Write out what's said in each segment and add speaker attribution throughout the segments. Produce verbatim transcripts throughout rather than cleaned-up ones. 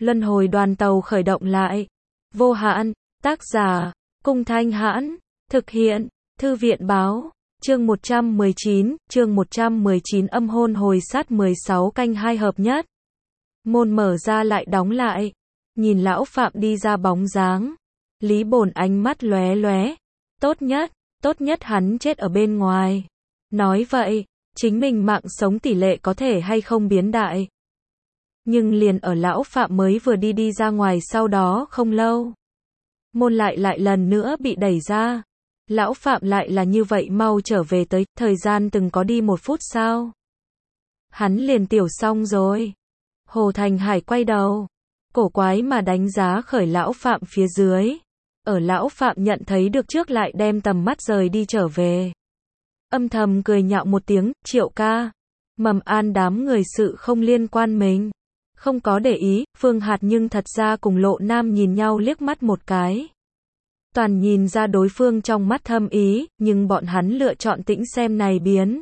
Speaker 1: Luân hồi đoàn tàu khởi động lại. Vô hạn, tác giả, Cung Thanh Hãn, thực hiện, Thư viện báo, chương một trăm mười chín, chương một trăm mười chín âm hôn hồi sát mười sáu canh hai hợp nhất. Môn mở ra lại đóng lại, nhìn lão Phạm đi ra bóng dáng. Lý Bồn ánh mắt lóe lóe, tốt nhất, tốt nhất hắn chết ở bên ngoài. Nói vậy, chính mình mạng sống tỷ lệ có thể hay không biến đại. Nhưng liền ở lão Phạm mới vừa đi đi ra ngoài sau đó không lâu. Môn lại lại lần nữa bị đẩy ra. Lão Phạm lại là như vậy mau trở về tới, thời gian từng có đi một phút sao. Hắn liền tiểu xong rồi. Hồ Thành Hải quay đầu, cổ quái mà đánh giá khởi lão Phạm phía dưới. Ở lão Phạm nhận thấy được trước lại đem tầm mắt rời đi trở về. Âm thầm cười nhạo một tiếng, Triệu ca. Mầm an đám người sự không liên quan mình. Không có để ý, Phương Hạt nhưng thật ra cùng Lộ Nam nhìn nhau liếc mắt một cái. Toàn nhìn ra đối phương trong mắt thâm ý, nhưng bọn hắn lựa chọn tĩnh xem này biến.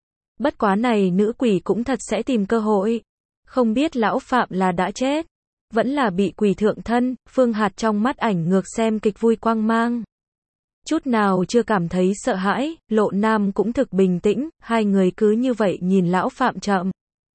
Speaker 1: Bất quá này nữ quỷ cũng thật sẽ tìm cơ hội. Không biết lão Phạm là đã chết, vẫn là bị quỷ thượng thân. Phương Hạt trong mắt ảnh ngược xem kịch vui quang mang. Chút nào chưa cảm thấy sợ hãi, Lộ Nam cũng thực bình tĩnh, hai người cứ như vậy nhìn lão Phạm chậm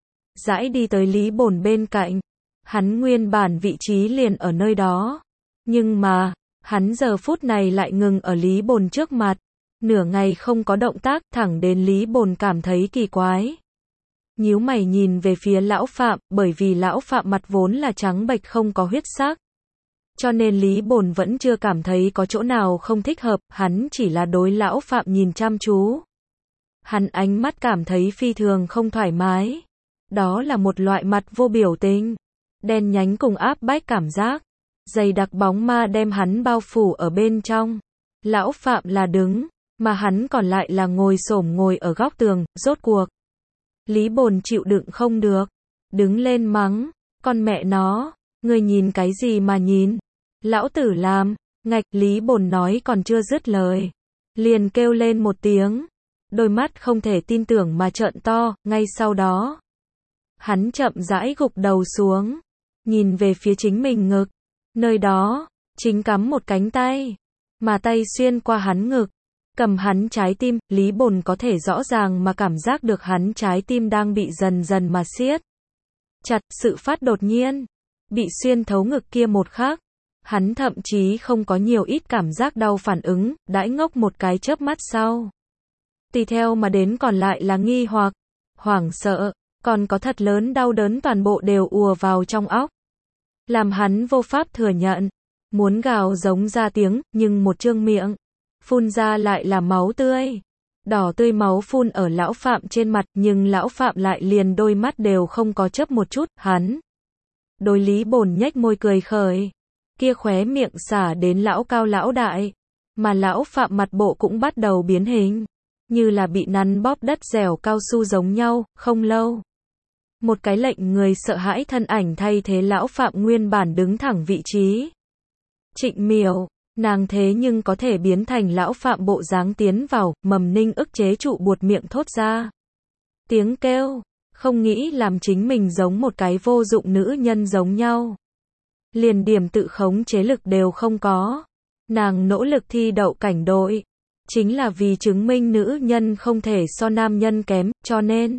Speaker 1: rãi đi tới Lý Bồn bên cạnh. Hắn nguyên bản vị trí liền ở nơi đó. Nhưng mà, hắn giờ phút này lại ngừng ở Lý Bồn trước mặt. Nửa ngày không có động tác, thẳng đến Lý Bồn cảm thấy kỳ quái. Nhíu mày nhìn về phía lão Phạm, bởi vì lão Phạm mặt vốn là trắng bệch không có huyết sắc. Cho nên Lý Bồn vẫn chưa cảm thấy có chỗ nào không thích hợp, hắn chỉ là đối lão Phạm nhìn chăm chú. Hắn ánh mắt cảm thấy phi thường không thoải mái. Đó là một loại mặt vô biểu tình, đen nhánh cùng áp bách cảm giác. Dày đặc bóng ma đem hắn bao phủ ở bên trong. Lão Phạm là đứng, mà hắn còn lại là ngồi xổm ngồi ở góc tường, rốt cuộc. Lý Bồn chịu đựng không được, đứng lên mắng, con mẹ nó, ngươi nhìn cái gì mà nhìn, lão tử làm, ngạch. Lý Bồn nói còn chưa dứt lời, liền kêu lên một tiếng, đôi mắt không thể tin tưởng mà trợn to. Ngay sau đó, hắn chậm rãi gục đầu xuống, nhìn về phía chính mình ngực, nơi đó, chính cắm một cánh tay, mà tay xuyên qua hắn ngực, cầm hắn trái tim. Lý Bồn có thể rõ ràng mà cảm giác được hắn trái tim đang bị dần dần mà siết chặt. Sự phát đột nhiên, bị xuyên thấu ngực kia một khắc, hắn thậm chí không có nhiều ít cảm giác đau phản ứng, đãi ngốc một cái chớp mắt sau. Tùy theo mà đến còn lại là nghi hoặc, hoảng sợ, còn có thật lớn đau đớn toàn bộ đều ùa vào trong óc. Làm hắn vô pháp thừa nhận, muốn gào giống ra tiếng, nhưng một trương miệng, phun ra lại là máu tươi. Đỏ tươi máu phun ở lão Phạm trên mặt, nhưng lão Phạm lại liền đôi mắt đều không có chớp một chút. Hắn đối Lý Bồn nhếch môi cười khởi, kia khóe miệng xả đến lão cao lão đại, mà lão Phạm mặt bộ cũng bắt đầu biến hình, như là bị nắn bóp đất dẻo cao su giống nhau. Không lâu, một cái lệnh người sợ hãi thân ảnh thay thế lão Phạm nguyên bản đứng thẳng vị trí. Trịnh Miểu, nàng thế nhưng có thể biến thành lão Phạm bộ dáng tiến vào. Mầm Ninh ức chế trụ buột miệng thốt ra tiếng kêu, không nghĩ làm chính mình giống một cái vô dụng nữ nhân giống nhau. Liền điểm tự khống chế lực đều không có. Nàng nỗ lực thi đậu cảnh đội, chính là vì chứng minh nữ nhân không thể so nam nhân kém, cho nên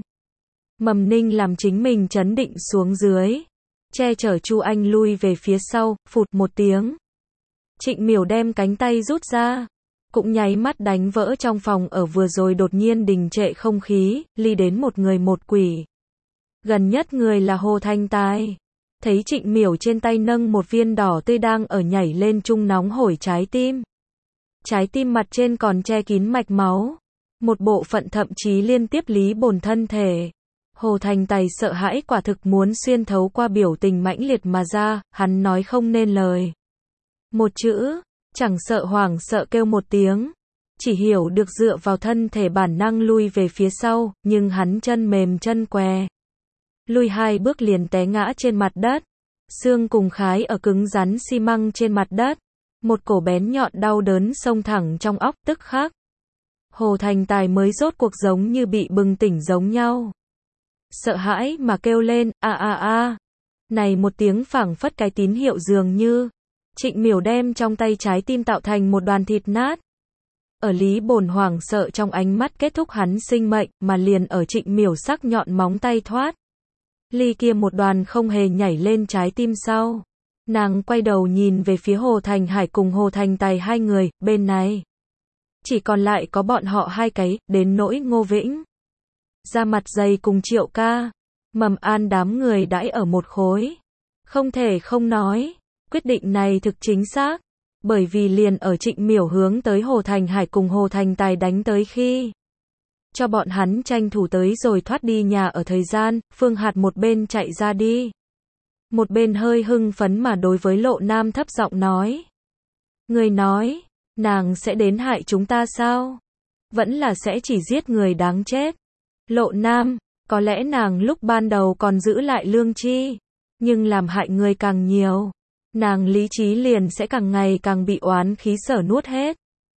Speaker 1: Mầm Ninh làm chính mình trấn định xuống dưới, che chở Chu Anh lui về phía sau. Phụt một tiếng, Trịnh Miểu đem cánh tay rút ra, cũng nháy mắt đánh vỡ trong phòng ở vừa rồi đột nhiên đình trệ không khí, ly đến một người một quỷ. Gần nhất người là Hồ Thanh Tài, thấy Trịnh Miểu trên tay nâng một viên đỏ tươi đang ở nhảy lên chung nóng hổi trái tim. Trái tim mặt trên còn che kín mạch máu, một bộ phận thậm chí liên tiếp Lý Bồn thân thể. Hồ Thành Tài sợ hãi quả thực muốn xuyên thấu qua biểu tình mãnh liệt mà ra, hắn nói không nên lời một chữ, chẳng sợ hoảng sợ kêu một tiếng, chỉ hiểu được dựa vào thân thể bản năng lui về phía sau, nhưng hắn chân mềm chân què, lui hai bước liền té ngã trên mặt đất, xương cùng khái ở cứng rắn xi măng trên mặt đất, một cổ bén nhọn đau đớn xông thẳng trong óc. Tức khắc, Hồ Thành Tài mới rốt cuộc giống như bị bừng tỉnh giống nhau, sợ hãi mà kêu lên, a a a. Này một tiếng phảng phất cái tín hiệu dường như. Trịnh Miểu đem trong tay trái tim tạo thành một đoàn thịt nát. Ở Lý Bồn hoảng sợ trong ánh mắt kết thúc hắn sinh mệnh, mà liền ở Trịnh Miểu sắc nhọn móng tay thoát. Ly kia một đoàn không hề nhảy lên trái tim sau. Nàng quay đầu nhìn về phía Hồ Thành Hải cùng Hồ Thành Tài hai người, bên này. Chỉ còn lại có bọn họ hai cái, đến nỗi Ngô Vĩnh. Ra mặt dày cùng Triệu ca. Mầm An đám người đãi ở một khối. Không thể không nói. Quyết định này thực chính xác. Bởi vì liền ở Trịnh Miểu hướng tới Hồ Thành Hải cùng Hồ Thành Tài đánh tới khi. Cho bọn hắn tranh thủ tới rồi thoát đi nhà ở thời gian, Phương Hạt một bên chạy ra đi. Một bên hơi hưng phấn mà đối với Lộ Nam thấp giọng nói. Người nói, nàng sẽ đến hại chúng ta sao? Vẫn là sẽ chỉ giết người đáng chết. Lộ Nam, có lẽ nàng lúc ban đầu còn giữ lại lương tri. Nhưng làm hại người càng nhiều. Nàng lý trí liền sẽ càng ngày càng bị oán khí sở nuốt hết.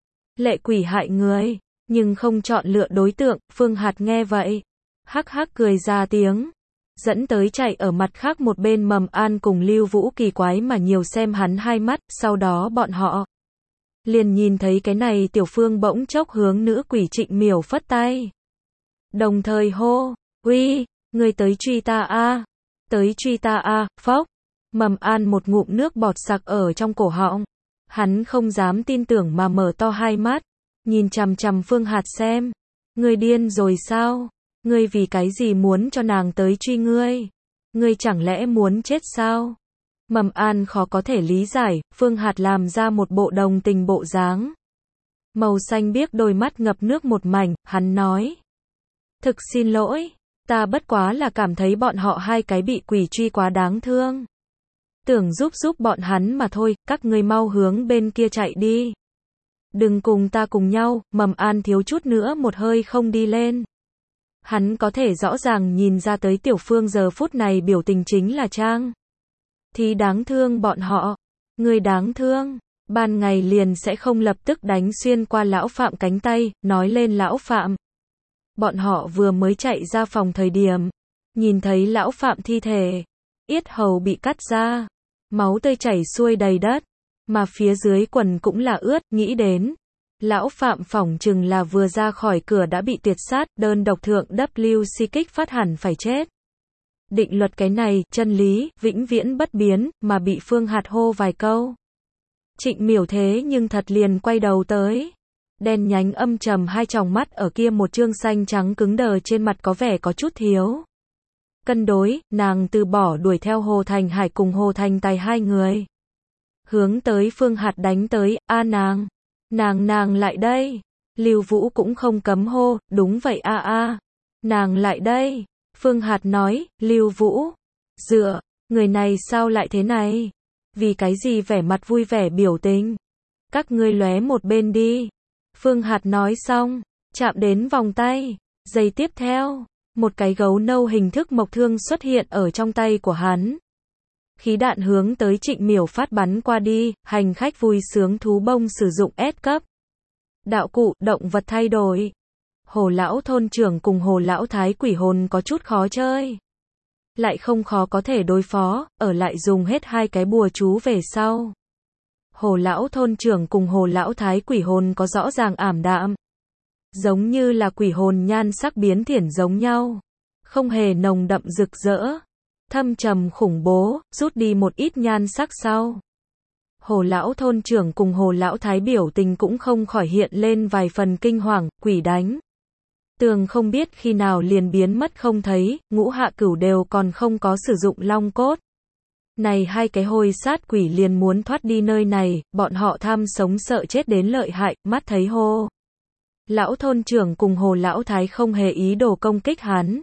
Speaker 1: Lệ quỷ hại người, nhưng không chọn lựa đối tượng, Phương Hạt nghe vậy. Hắc hắc cười ra tiếng. Dẫn tới chạy ở mặt khác một bên Mầm An cùng Lưu Vũ kỳ quái mà nhiều xem hắn hai mắt, sau đó bọn họ. Liền nhìn thấy cái này tiểu Phương bỗng chốc hướng nữ quỷ Trịnh Miểu phất tay. Đồng thời hô, uy, người tới truy ta a, tới truy ta a, phốc. Mầm An một ngụm nước bọt sặc ở trong cổ họng. Hắn không dám tin tưởng mà mở to hai mắt. Nhìn chằm chằm Phương Hạt xem. Ngươi điên rồi sao? Ngươi vì cái gì muốn cho nàng tới truy ngươi? Ngươi chẳng lẽ muốn chết sao? Mầm An khó có thể lý giải, Phương Hạt làm ra một bộ đồng tình bộ dáng. Màu xanh biếc đôi mắt ngập nước một mảnh, hắn nói. Thực xin lỗi, ta bất quá là cảm thấy bọn họ hai cái bị quỷ truy quá đáng thương. Tưởng giúp giúp bọn hắn mà thôi, các ngươi mau hướng bên kia chạy đi. Đừng cùng ta cùng nhau, Mầm An thiếu chút nữa một hơi không đi lên. Hắn có thể rõ ràng nhìn ra tới tiểu Phương giờ phút này biểu tình chính là trang. Thì đáng thương bọn họ. Người đáng thương. Ban ngày liền sẽ không lập tức đánh xuyên qua lão Phạm cánh tay, nói lên lão Phạm. Bọn họ vừa mới chạy ra phòng thời điểm. Nhìn thấy lão Phạm thi thể. Yết hầu bị cắt ra. Máu tươi chảy xuôi đầy đất. Mà phía dưới quần cũng là ướt, nghĩ đến. Lão Phạm phỏng chừng là vừa ra khỏi cửa đã bị tuyệt sát, đơn độc thượng W C kích phát hẳn phải chết. Định luật cái này, chân lý, vĩnh viễn bất biến, mà bị Phương Hạt hô vài câu. Trịnh Miểu thế nhưng thật liền quay đầu tới. Đen nhánh âm trầm hai tròng mắt ở kia một trương xanh trắng cứng đờ trên mặt có vẻ có chút thiếu. Cân đối, nàng từ bỏ đuổi theo Hồ Thành Hải cùng Hồ Thành Tài hai người. Hướng tới Phương Hạt đánh tới, a nàng. Nàng nàng lại đây. Lưu Vũ cũng không cấm hô, đúng vậy a a. Nàng lại đây. Phương Hạt nói, Lưu Vũ. Dựa, người này sao lại thế này? Vì cái gì vẻ mặt vui vẻ biểu tình? Các ngươi lóe một bên đi. Phương Hạt nói xong, chạm đến vòng tay. Giây tiếp theo, một cái gấu nâu hình thức mộc thương xuất hiện ở trong tay của hắn. Khí đạn hướng tới Trịnh Miểu phát bắn qua đi, hành khách vui sướng thú bông sử dụng S cấp. Đạo cụ, động vật thay đổi. Hồ lão thôn trưởng cùng Hồ lão thái quỷ hồn có chút khó chơi. Lại không khó có thể đối phó, ở lại dùng hết hai cái bùa chú về sau. Hồ lão thôn trưởng cùng Hồ lão thái quỷ hồn có rõ ràng ảm đạm. Giống như là quỷ hồn nhan sắc biến thiển giống nhau. Không hề nồng đậm rực rỡ. Thâm trầm khủng bố, rút đi một ít nhan sắc sau. Hồ lão thôn trưởng cùng Hồ lão thái biểu tình cũng không khỏi hiện lên vài phần kinh hoàng, quỷ đánh. Tường không biết khi nào liền biến mất không thấy, ngũ hạ cửu đều còn không có sử dụng long cốt. Này hai cái hôi sát quỷ liền muốn thoát đi nơi này, bọn họ tham sống sợ chết đến lợi hại, mắt thấy Hồ lão thôn trưởng cùng Hồ lão thái không hề ý đồ công kích hắn.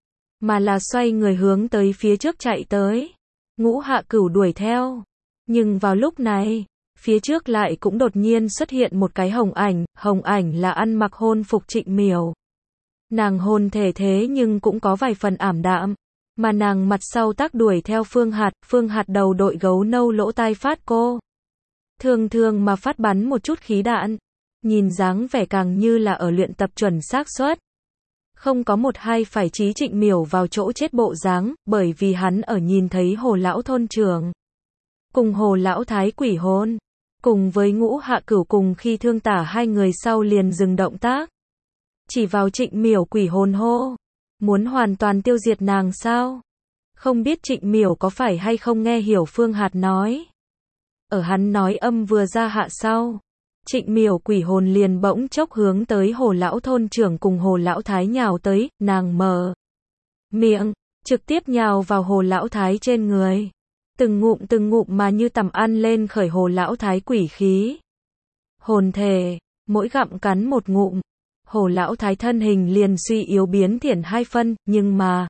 Speaker 1: Mà là xoay người hướng tới phía trước chạy tới. Ngũ hạ cửu đuổi theo. Nhưng vào lúc này, phía trước lại cũng đột nhiên xuất hiện một cái hồng ảnh, hồng ảnh là ăn mặc hôn phục Trịnh Miểu. Nàng hồn thể thế nhưng cũng có vài phần ảm đạm. Mà nàng mặt sau tác đuổi theo Phương Hạt, Phương Hạt đầu đội gấu nâu lỗ tai phát cô. Thường thường mà phát bắn một chút khí đạn. Nhìn dáng vẻ càng như là ở luyện tập chuẩn xác suất. Không có một hai phải chí Trịnh Miểu vào chỗ chết bộ dáng, bởi vì hắn ở nhìn thấy Hồ lão thôn trưởng cùng Hồ lão thái quỷ hôn, cùng với Ngũ Hạ Cửu cùng Khi Thương Tả hai người sau liền dừng động tác. Chỉ vào Trịnh Miểu quỷ hồn hô, muốn hoàn toàn tiêu diệt nàng sao? Không biết Trịnh Miểu có phải hay không nghe hiểu Phương Hạt nói. Ở hắn nói âm vừa ra hạ sau, Trịnh Miểu quỷ hồn liền bỗng chốc hướng tới Hồ lão thôn trưởng cùng Hồ lão thái nhào tới, nàng mở miệng, trực tiếp nhào vào Hồ lão thái trên người. Từng ngụm từng ngụm mà như tầm ăn lên khởi Hồ lão thái quỷ khí. Hồn thể, mỗi gặm cắn một ngụm, Hồ lão thái thân hình liền suy yếu biến thiển hai phân, nhưng mà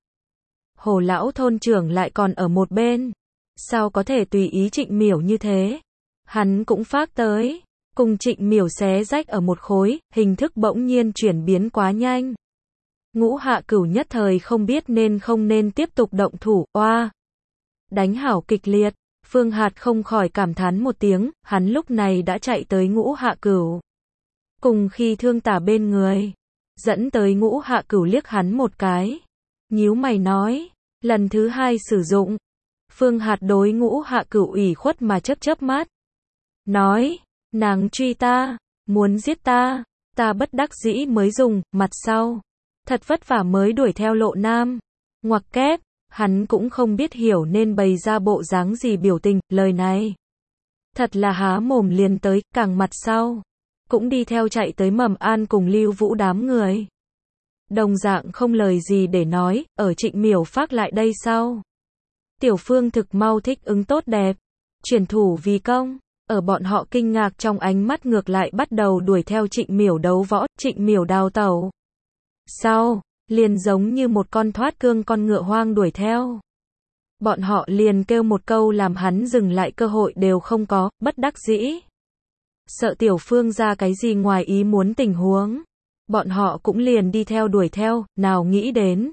Speaker 1: Hồ lão thôn trưởng lại còn ở một bên. Sao có thể tùy ý Trịnh Miểu như thế? Hắn cũng phác tới, cùng Trịnh Miểu xé rách ở một khối, hình thức bỗng nhiên chuyển biến quá nhanh. Ngũ Hạ Cửu nhất thời không biết nên không nên tiếp tục động thủ, oa. Đánh hảo kịch liệt, Phương Hạt không khỏi cảm thán một tiếng, hắn lúc này đã chạy tới Ngũ Hạ Cửu. Cùng Khi Thương Tả bên người, dẫn tới Ngũ Hạ Cửu liếc hắn một cái. Nhíu mày nói, lần thứ hai sử dụng. Phương Hạt đối Ngũ Hạ Cửu ủy khuất mà chớp chớp mắt. Nói, nàng truy ta, muốn giết ta, ta bất đắc dĩ mới dùng, mặt sau. Thật vất vả mới đuổi theo Lộ Nam. Ngoặc kép, hắn cũng không biết hiểu nên bày ra bộ dáng gì biểu tình, lời này. Thật là há mồm liền tới, càng mặt sau. Cũng đi theo chạy tới Mầm An cùng Lưu Vũ đám người. Đồng dạng không lời gì để nói, ở Trịnh Miểu phác lại đây sau. Tiểu Phương thực mau thích ứng tốt đẹp, chuyển thủ vì công, ở bọn họ kinh ngạc trong ánh mắt ngược lại bắt đầu đuổi theo Trịnh Miểu đấu võ, Trịnh Miểu đào tẩu. Sau, liền giống như một con thoát cương con ngựa hoang đuổi theo. Bọn họ liền kêu một câu làm hắn dừng lại cơ hội đều không có, bất đắc dĩ. Sợ Tiểu Phương ra cái gì ngoài ý muốn tình huống. Bọn họ cũng liền đi theo đuổi theo, nào nghĩ đến.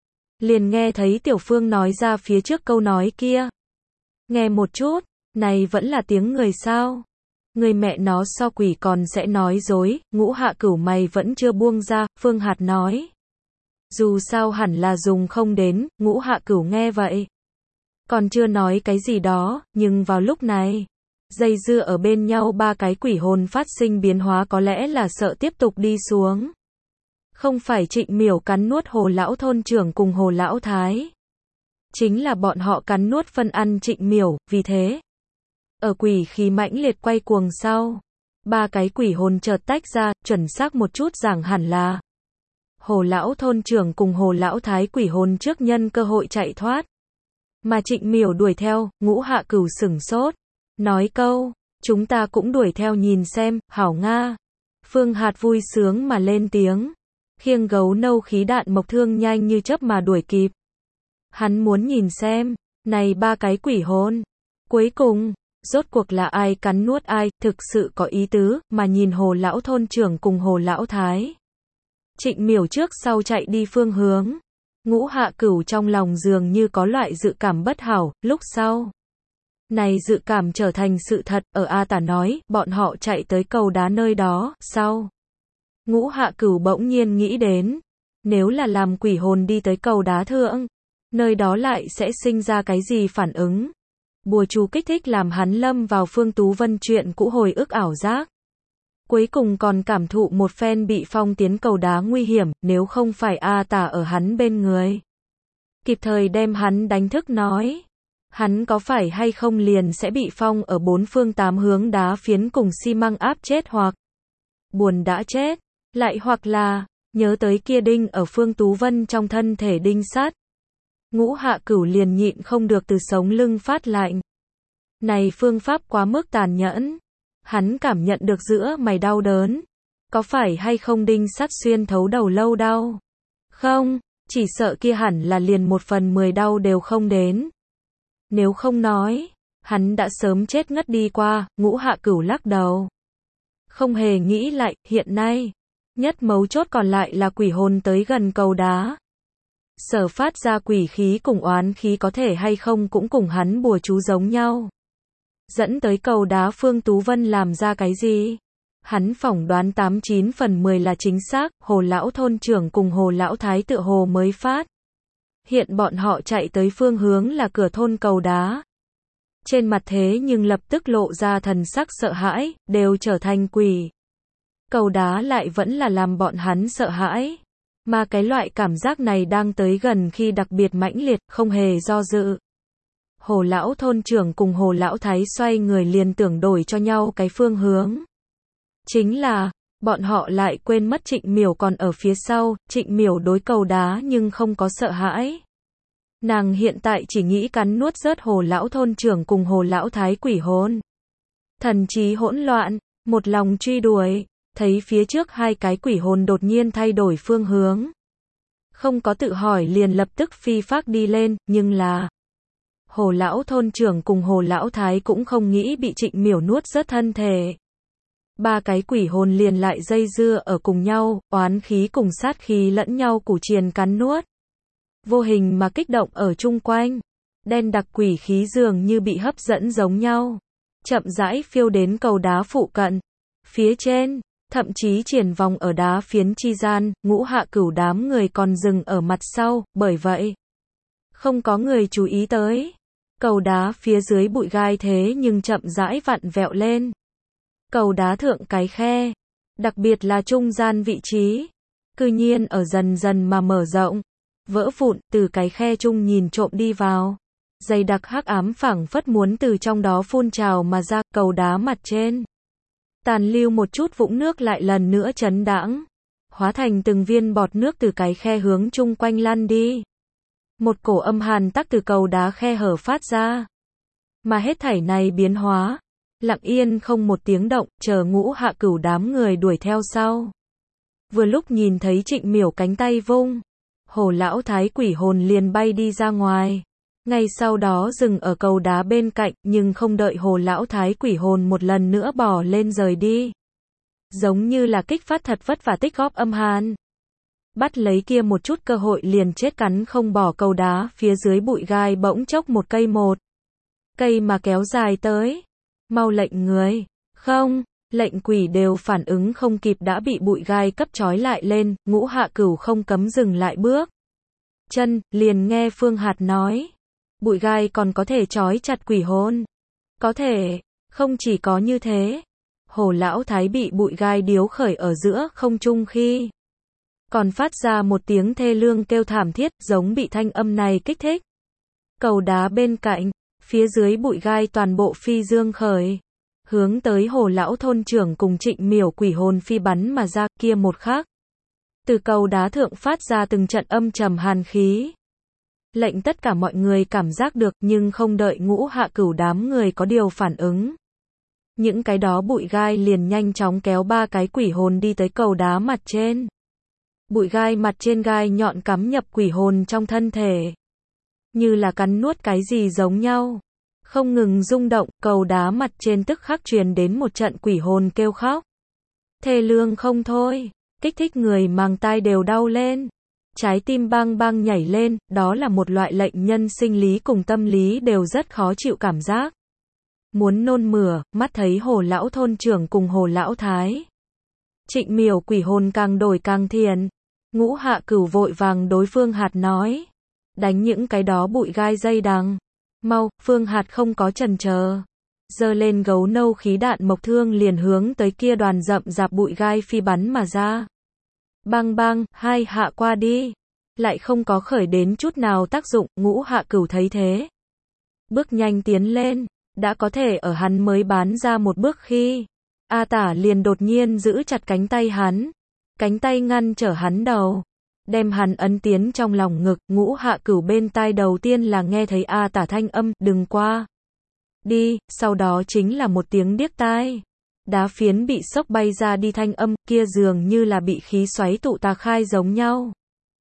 Speaker 1: Liền nghe thấy Tiểu Phương nói ra phía trước câu nói kia. Nghe một chút, này vẫn là tiếng người sao? Người mẹ nó so quỷ còn sẽ nói dối, Ngũ Hạ Cửu mày vẫn chưa buông ra, Phương Hạt nói. Dù sao hẳn là dùng không đến, Ngũ Hạ Cửu nghe vậy. Còn chưa nói cái gì đó, nhưng vào lúc này, dây dưa ở bên nhau ba cái quỷ hồn phát sinh biến hóa có lẽ là sợ tiếp tục đi xuống. Không phải Trịnh Miểu cắn nuốt Hồ lão thôn trưởng cùng Hồ lão thái. Chính là bọn họ cắn nuốt phân ăn Trịnh Miểu, vì thế. Ở quỷ khí mãnh liệt quay cuồng sau. Ba cái quỷ hồn chợt tách ra, chuẩn xác một chút rằng hẳn là. Hồ lão thôn trưởng cùng Hồ lão thái quỷ hồn trước nhân cơ hội chạy thoát. Mà Trịnh Miểu đuổi theo, Ngũ Hạ Cửu sửng sốt. Nói câu, chúng ta cũng đuổi theo nhìn xem, hảo Nga. Phương Hạt vui sướng mà lên tiếng. Khiêng gấu nâu khí đạn mộc thương nhanh như chớp mà đuổi kịp. Hắn muốn nhìn xem, này ba cái quỷ hồn. Cuối cùng, rốt cuộc là ai cắn nuốt ai, thực sự có ý tứ, mà nhìn Hồ lão thôn trưởng cùng Hồ lão thái. Trịnh Miểu trước sau chạy đi phương hướng. Ngũ Hạ Cửu trong lòng dường như có loại dự cảm bất hảo, lúc sau. Này dự cảm trở thành sự thật, ở A Tả nói, bọn họ chạy tới cầu đá nơi đó, sau. Ngũ Hạ Cửu bỗng nhiên nghĩ đến, nếu là làm quỷ hồn đi tới cầu đá thượng, nơi đó lại sẽ sinh ra cái gì phản ứng. Bùa chú kích thích làm hắn lâm vào Phương Tú Vân chuyện cũ hồi ức ảo giác. Cuối cùng còn cảm thụ một phen bị phong tiến cầu đá nguy hiểm, nếu không phải A Tả ở hắn bên người. Kịp thời đem hắn đánh thức nói. Hắn có phải hay không liền sẽ bị phong ở bốn phương tám hướng đá phiến cùng xi măng áp chết hoặc buồn đã chết, lại hoặc là nhớ tới kia đinh ở Phương Tú Vân trong thân thể đinh sát. Ngũ Hạ Cửu liền nhịn không được từ sống lưng phát lạnh. Này phương pháp quá mức tàn nhẫn. Hắn cảm nhận được giữa mày đau đớn. Có phải hay không đinh sắt xuyên thấu đầu lâu đau? Không, chỉ sợ kia hẳn là liền một phần mười đau đều không đến. Nếu không nói, hắn đã sớm chết ngất đi qua, Ngũ Hạ Cửu lắc đầu. Không hề nghĩ lại, hiện nay, nhất mấu chốt còn lại là quỷ hồn tới gần cầu đá. Sở phát ra quỷ khí cùng oán khí có thể hay không cũng cùng hắn bùa chú giống nhau. Dẫn tới cầu đá Phương Tú Vân làm ra cái gì? Hắn phỏng đoán tám chín phần mười là chính xác, Hồ lão thôn trưởng cùng Hồ lão thái tựa hồ mới phát. Hiện bọn họ chạy tới phương hướng là cửa thôn cầu đá. Trên mặt thế nhưng lập tức lộ ra thần sắc sợ hãi, đều trở thành quỷ. Cầu đá lại vẫn là làm bọn hắn sợ hãi. Mà cái loại cảm giác này đang tới gần khi đặc biệt mãnh liệt, không hề do dự. Hồ lão thôn trưởng cùng Hồ lão thái xoay người liền tưởng đổi cho nhau cái phương hướng. Chính là, bọn họ lại quên mất Trịnh Miểu còn ở phía sau, Trịnh Miểu đối cầu đá nhưng không có sợ hãi. Nàng hiện tại chỉ nghĩ cắn nuốt rớt Hồ lão thôn trưởng cùng Hồ lão thái quỷ hồn. Thần trí hỗn loạn, một lòng truy đuổi, thấy phía trước hai cái quỷ hồn đột nhiên thay đổi phương hướng. Không có tự hỏi liền lập tức phi phác đi lên, nhưng là Hồ lão thôn trưởng cùng Hồ lão thái cũng không nghĩ bị Trịnh Miểu nuốt rớt thân thể. Ba cái quỷ hồn liền lại dây dưa ở cùng nhau, oán khí cùng sát khí lẫn nhau củ triền cắn nuốt. Vô hình mà kích động ở chung quanh. Đen đặc quỷ khí dường như bị hấp dẫn giống nhau. Chậm rãi phiêu đến cầu đá phụ cận. Phía trên, thậm chí triển vòng ở đá phiến chi gian, Ngũ Hạ Cửu đám người còn dừng ở mặt sau, bởi vậy không có người chú ý tới. Cầu đá phía dưới bụi gai thế nhưng chậm rãi vặn vẹo lên. Cầu đá thượng cái khe, đặc biệt là trung gian vị trí, cư nhiên ở dần dần mà mở rộng, vỡ vụn, từ cái khe trung nhìn trộm đi vào. Dày đặc hắc ám phảng phất muốn từ trong đó phun trào mà ra, cầu đá mặt trên. Tàn lưu một chút vũng nước lại lần nữa chấn đãng, hóa thành từng viên bọt nước từ cái khe hướng chung quanh lăn đi. Một cổ âm hàn tắc từ cầu đá khe hở phát ra. Mà hết thảy này biến hóa, lặng yên không một tiếng động, chờ Ngũ Hạ Cửu đám người đuổi theo sau. Vừa lúc nhìn thấy Trịnh Miểu cánh tay vung, Hồ lão thái quỷ hồn liền bay đi ra ngoài. Ngay sau đó dừng ở cầu đá bên cạnh, nhưng không đợi Hồ lão thái quỷ hồn một lần nữa bò lên rời đi. Giống như là kích phát thật vất vả tích góp âm hàn. Bắt lấy kia một chút cơ hội liền chết cắn không bỏ cầu đá, phía dưới bụi gai bỗng chốc một cây một. Cây mà kéo dài tới. Mau lệnh người. Không, lệnh quỷ đều phản ứng không kịp đã bị bụi gai cấp trói lại lên, Ngũ Hạ Cửu không cấm dừng lại bước. Chân, liền nghe Phương Hạt nói. Bụi gai còn có thể trói chặt quỷ hồn. Có thể, không chỉ có như thế. Hồ lão thái bị bụi gai điếu khởi ở giữa không trung khi. Còn phát ra một tiếng thê lương kêu thảm thiết giống bị thanh âm này kích thích. Cầu đá bên cạnh, phía dưới bụi gai toàn bộ phi dương khởi. Hướng tới Hồ lão thôn trưởng cùng Trịnh Miểu quỷ hồn phi bắn mà ra kia một khắc. Từ cầu đá thượng phát ra từng trận âm trầm hàn khí. Lệnh tất cả mọi người cảm giác được nhưng không đợi Ngũ Hạ Cửu đám người có điều phản ứng. Những cái đó bụi gai liền nhanh chóng kéo ba cái quỷ hồn đi tới cầu đá mặt trên. Bụi gai mặt trên gai nhọn cắm nhập quỷ hồn trong thân thể. Như là cắn nuốt cái gì giống nhau. Không ngừng rung động, cầu đá mặt trên tức khắc truyền đến một trận quỷ hồn kêu khóc. Thê lương không thôi, kích thích người màng tai đều đau lên. Trái tim bang bang nhảy lên, đó là một loại lệnh nhân sinh lý cùng tâm lý đều rất khó chịu cảm giác. Muốn nôn mửa, mắt thấy Hồ lão thôn trưởng cùng Hồ lão thái. Trịnh Miểu quỷ hồn càng đổi càng thiền. Ngũ Hạ Cửu vội vàng đối Phương Hạt nói. Đánh những cái đó bụi gai dây đằng. Mau, Phương Hạt không có chần chờ. Giơ lên gấu nâu khí đạn mộc thương liền hướng tới kia đoàn rậm rạp bụi gai phi bắn mà ra. Bang bang, hai hạ qua đi. Lại không có khởi đến chút nào tác dụng, Ngũ Hạ Cửu thấy thế. Bước nhanh tiến lên, đã có thể ở hắn mới bán ra một bước khi. A Tả liền đột nhiên giữ chặt cánh tay hắn. Cánh tay ngăn trở hắn đầu. Đem hắn ấn tiến trong lòng ngực, Ngũ Hạ Cửu bên tai đầu tiên là nghe thấy A Tả thanh âm, đừng qua. Đi, sau đó chính là một tiếng điếc tai. Đá phiến bị sốc bay ra đi thanh âm, kia dường như là bị khí xoáy tụ tà khai giống nhau.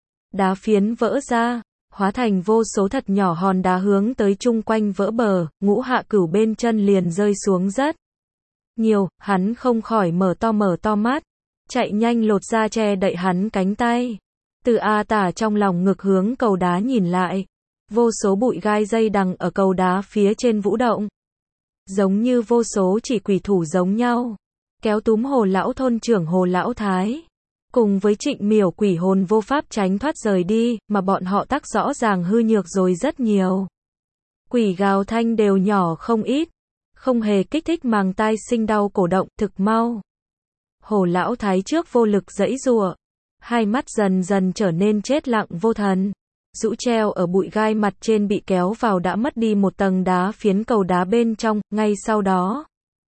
Speaker 1: Đá phiến vỡ ra, hóa thành vô số thật nhỏ hòn đá hướng tới chung quanh vỡ bờ, Ngũ Hạ Cửu bên chân liền rơi xuống rất nhiều, hắn không khỏi mở to mở to mắt, chạy nhanh lột ra che đậy hắn cánh tay. Từ A Tả trong lòng ngực hướng cầu đá nhìn lại, vô số bụi gai dây đằng ở cầu đá phía trên vũ động. Giống như vô số chỉ quỷ thủ giống nhau. kéo túm Hồ lão thôn trưởng Hồ lão thái. Cùng với Trịnh Miểu quỷ hồn vô pháp tránh thoát rời đi, mà bọn họ tác rõ ràng hư nhược rồi rất nhiều. Quỷ gào thanh đều nhỏ không ít, không hề kích thích màng tai sinh đau cổ động, thực mau. Hồ lão thái trước vô lực giãy giụa, hai mắt dần dần trở nên chết lặng vô thần. Rũ treo ở bụi gai mặt trên bị kéo vào đã mất đi một tầng đá phiến cầu đá bên trong, ngay sau đó.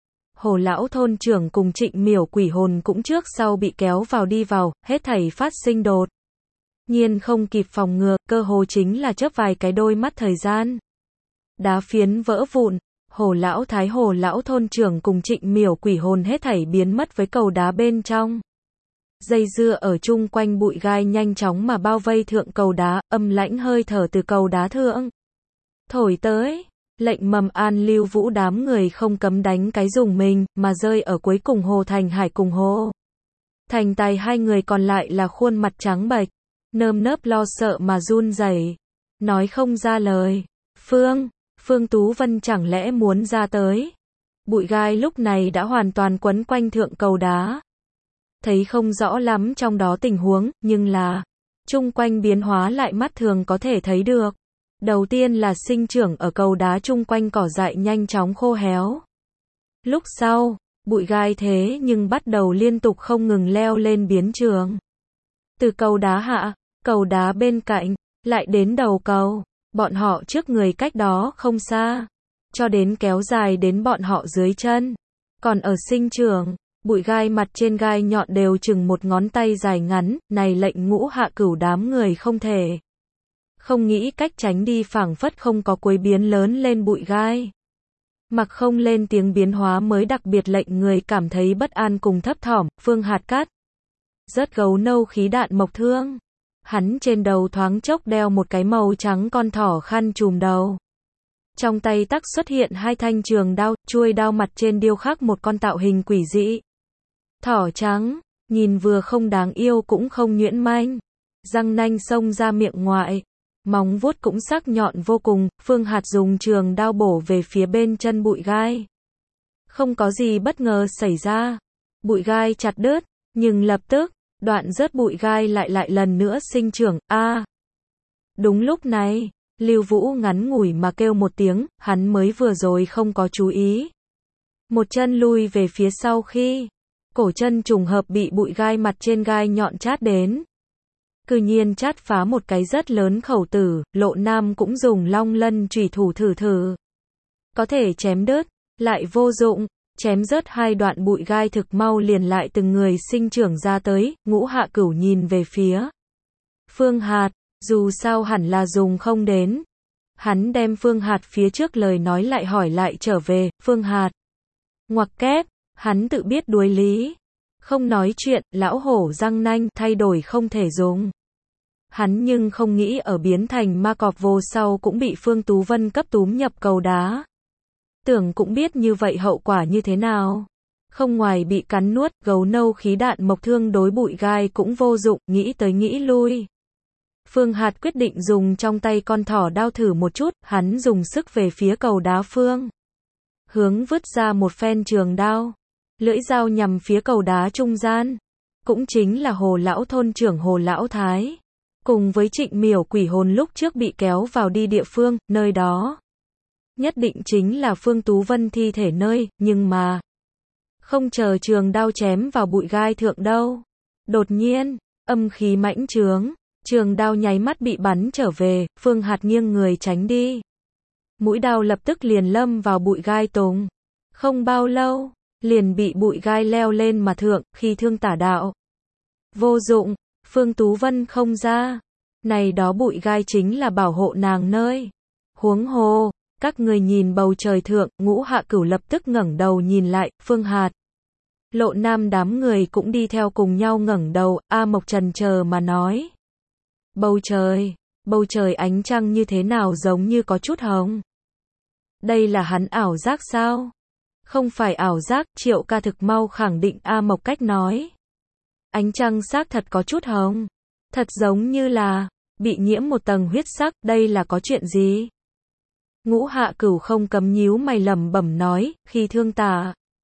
Speaker 1: Hồ lão thôn trưởng cùng Trịnh Miểu quỷ hồn cũng trước sau bị kéo vào đi vào, hết thảy phát sinh đột nhiên không kịp phòng ngừa, cơ hồ chính là chớp vài cái đôi mắt thời gian. Đá phiến vỡ vụn, Hồ lão thái Hồ lão thôn trưởng cùng Trịnh Miểu quỷ hồn hết thảy biến mất với cầu đá bên trong. Dây dưa ở chung quanh bụi gai nhanh chóng mà bao vây thượng cầu đá, âm lãnh hơi thở từ cầu đá thượng thổi tới. Lệnh Mầm An Lưu Vũ đám người không cấm đánh cái dùng mình, mà rơi ở cuối cùng Hồ Thành Hải cùng Hồ Thành Tài hai người còn lại là khuôn mặt trắng bệch, nơm nớp lo sợ mà run rẩy, nói không ra lời. Phương, Phương Tú Vân chẳng lẽ muốn ra tới? Bụi gai lúc này đã hoàn toàn quấn quanh thượng cầu đá. Thấy không rõ lắm trong đó tình huống, nhưng là chung quanh biến hóa lại mắt thường có thể thấy được. Đầu tiên là sinh trưởng ở cầu đá chung quanh cỏ dại nhanh chóng khô héo. Lúc sau, bụi gai thế nhưng bắt đầu liên tục không ngừng leo lên biến trường. Từ cầu đá hạ, cầu đá bên cạnh, lại đến đầu cầu, bọn họ trước người cách đó không xa, cho đến kéo dài đến bọn họ dưới chân. Còn ở sinh trưởng, bụi gai mặt trên gai nhọn đều chừng một ngón tay dài ngắn, này lệnh Ngũ Hạ Cửu đám người không thể không nghĩ cách tránh đi, phảng phất không có cuối biến lớn lên bụi gai. Mặc không lên tiếng biến hóa mới đặc biệt lệnh người cảm thấy bất an cùng thấp thỏm. Phương Hạt Cát rớt gấu nâu khí đạn mộc thương. Hắn trên đầu thoáng chốc đeo một cái màu trắng con thỏ khăn trùm đầu. Trong tay tắc xuất hiện hai thanh trường đao, chuôi đao mặt trên điêu khắc một con tạo hình quỷ dị. Thỏ trắng, nhìn vừa không đáng yêu cũng không nhuyễn manh. Răng nanh xông ra miệng ngoại. Móng vuốt cũng sắc nhọn vô cùng, Phương Hạt dùng trường đao bổ về phía bên chân bụi gai. Không có gì bất ngờ xảy ra. Bụi gai chặt đứt, nhưng lập tức, đoạn rớt bụi gai lại lại lần nữa sinh trưởng. A. À, đúng lúc này, Lưu Vũ ngắn ngủi mà kêu một tiếng, hắn mới vừa rồi không có chú ý. Một chân lui về phía sau khi cổ chân trùng hợp bị bụi gai mặt trên gai nhọn chát đến. Cư nhiên chát phá một cái rất lớn khẩu tử, Lộ Nam cũng dùng long lân chủy thủ thử thử. Có thể chém đứt, lại vô dụng, chém rớt hai đoạn bụi gai thực mau liền lại từng người sinh trưởng ra tới. Ngũ Hạ Cửu nhìn về phía Phương Hạt, dù sao hẳn là dùng không đến. Hắn đem Phương Hạt phía trước lời nói lại hỏi lại trở về. Phương Hạt ngoặc kép, hắn tự biết đuối lý, không nói chuyện. Lão hổ răng nanh thay đổi không thể dùng. Hắn nhưng không nghĩ ở biến thành ma cọp vô sau cũng bị Phương Tú Vân cấp túm nhập cầu đá. Tưởng cũng biết như vậy hậu quả như thế nào. Không ngoài bị cắn nuốt, gấu nâu khí đạn mộc thương đối bụi gai cũng vô dụng, nghĩ tới nghĩ lui. Phương Hạt quyết định dùng trong tay con thỏ đao thử một chút, hắn dùng sức về phía cầu đá phương hướng vứt ra một phen trường đao. Lưỡi dao nhằm phía cầu đá trung gian. Cũng chính là Hồ lão thôn trưởng Hồ lão thái. Cùng với Trịnh Miểu quỷ hồn lúc trước bị kéo vào đi địa phương, nơi đó nhất định chính là Phương Tú Vân thi thể nơi, nhưng mà không chờ trường đao chém vào bụi gai thượng đâu. Đột nhiên, âm khí mãnh trướng, trường đao nháy mắt bị bắn trở về, Phương Hạt nghiêng người tránh đi. Mũi đao lập tức liền lâm vào bụi gai tùng. Không bao lâu, liền bị bụi gai leo lên mà thượng, khi thương tả đạo. Vô dụng, Phương Tú Vân không ra. Này đó bụi gai chính là bảo hộ nàng nơi. Huống hồ, các người nhìn bầu trời thượng. Ngũ Hạ Cửu lập tức ngẩng đầu nhìn lại. Phương Hạt, Lộ Nam đám người cũng đi theo cùng nhau ngẩng đầu. A Mộc trần chờ mà nói. Bầu trời, bầu trời ánh trăng như thế nào giống như có chút hồng. Đây là hắn ảo giác sao? Không phải ảo giác, Triệu Ca thực mau khẳng định A Mộc cách nói. Ánh trăng xác thật có chút hồng. Thật giống như là bị nhiễm một tầng huyết sắc, đây là có chuyện gì? Ngũ Hạ Cửu không cấm nhíu mày lẩm bẩm nói, khi thương tả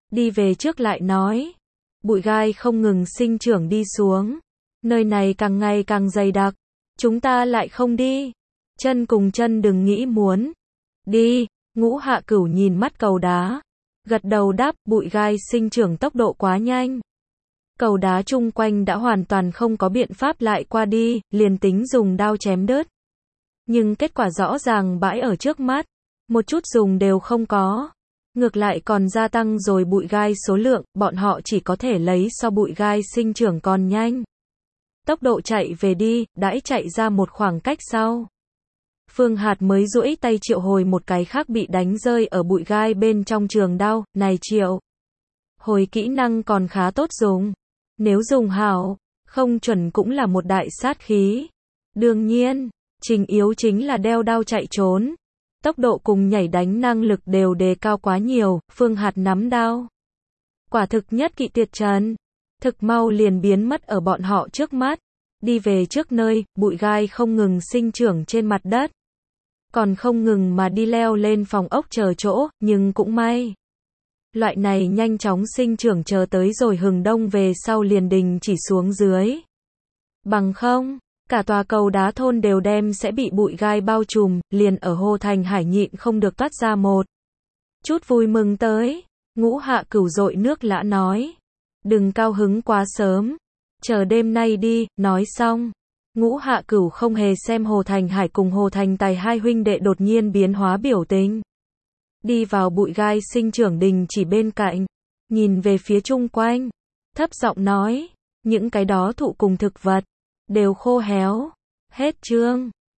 Speaker 1: Đi về trước lại nói. Bụi gai không ngừng sinh trưởng đi xuống. Nơi này càng ngày càng dày đặc. Chúng ta lại không đi. Chân cùng chân đừng nghĩ muốn. Đi, Ngũ Hạ Cửu nhìn mắt cầu đá. Gật đầu đáp, bụi gai sinh trưởng tốc độ quá nhanh. Cầu đá chung quanh đã hoàn toàn không có biện pháp lại qua đi, liền tính dùng đao chém đứt. Nhưng kết quả rõ ràng bãi ở trước mắt. Một chút dùng đều không có. Ngược lại còn gia tăng rồi bụi gai số lượng, bọn họ chỉ có thể lấy so bụi gai sinh trưởng còn nhanh. Tốc độ chạy về đi, đãi chạy ra một khoảng cách sau. Phương Hạt mới duỗi tay triệu hồi một cái khác bị đánh rơi ở bụi gai bên trong trường đao, này triệu. Hồi kỹ năng còn khá tốt dùng. Nếu dùng hảo, không chuẩn cũng là một đại sát khí. Đương nhiên, trình yếu chính là đeo đao chạy trốn. Tốc độ cùng nhảy đánh năng lực đều đề cao quá nhiều, Phương Hạt nắm đao. Quả thực nhất kỵ tuyệt trần. Thực mau liền biến mất ở bọn họ trước mắt. Đi về trước nơi, bụi gai không ngừng sinh trưởng trên mặt đất. Còn không ngừng mà đi leo lên phòng ốc chờ chỗ, nhưng cũng may. Loại này nhanh chóng sinh trưởng chờ tới rồi hừng đông về sau liền đình chỉ xuống dưới. Bằng không, cả tòa cầu đá thôn đều đem sẽ bị bụi gai bao trùm, liền ở Hồ Thành Hải nhịn không được toát ra một chút vui mừng tới. Ngũ Hạ Cửu dội nước lã nói. Đừng cao hứng quá sớm. Chờ đêm nay đi, nói xong. Ngũ Hạ Cửu không hề xem Hồ Thành Hải cùng Hồ Thành Tài hai huynh đệ đột nhiên biến hóa biểu tình. Đi vào bụi gai sinh trưởng đình chỉ bên cạnh. Nhìn về phía chung quanh. Thấp giọng nói. Những cái đó thụ cùng thực vật. Đều khô héo. Hết chương.